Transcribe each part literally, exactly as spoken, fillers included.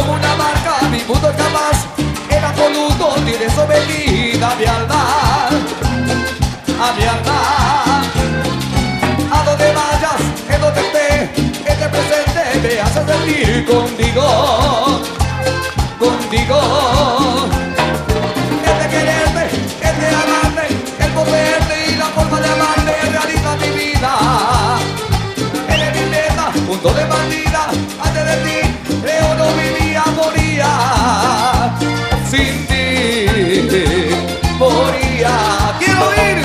como una marca, mi mundo es capaz. El absoluto tiene sometida a mi alma, a mi alma. A donde vayas, en donde esté, este presente me hace sentir contigo, contigo. El de quererte, el de amarte, el poseerte y la forma de amarte realiza mi vida. Eres mi meta, punto de partida. Antes de ti, creo no vivía, moría. Sin ti, moría. Quiero ir.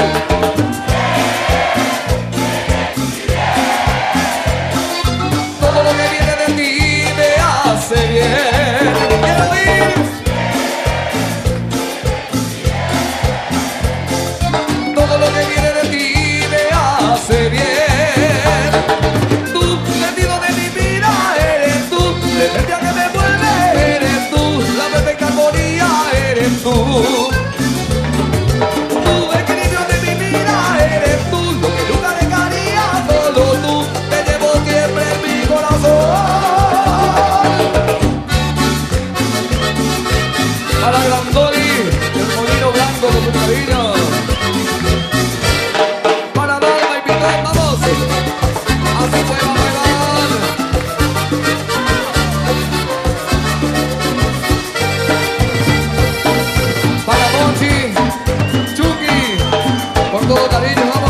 Todo lo que viene de ti me hace bien. Quiero ir. Todo lo que viene de ti me hace bien. Tú, sentido de mi vida, eres tú. La energía que me mueve, eres tú. La perfecta armonía, eres tú. Tu equilibrio de mi vida, eres tú. Lo que nunca dejaría, solo tú. Te llevo siempre en mi corazón. A la gran Dori, el molino blanco con su cariño. Para Dalma y Pitón, vamos. Así fue, va a bailar. Para Monchi, Chucky, por todo cariño, vamos.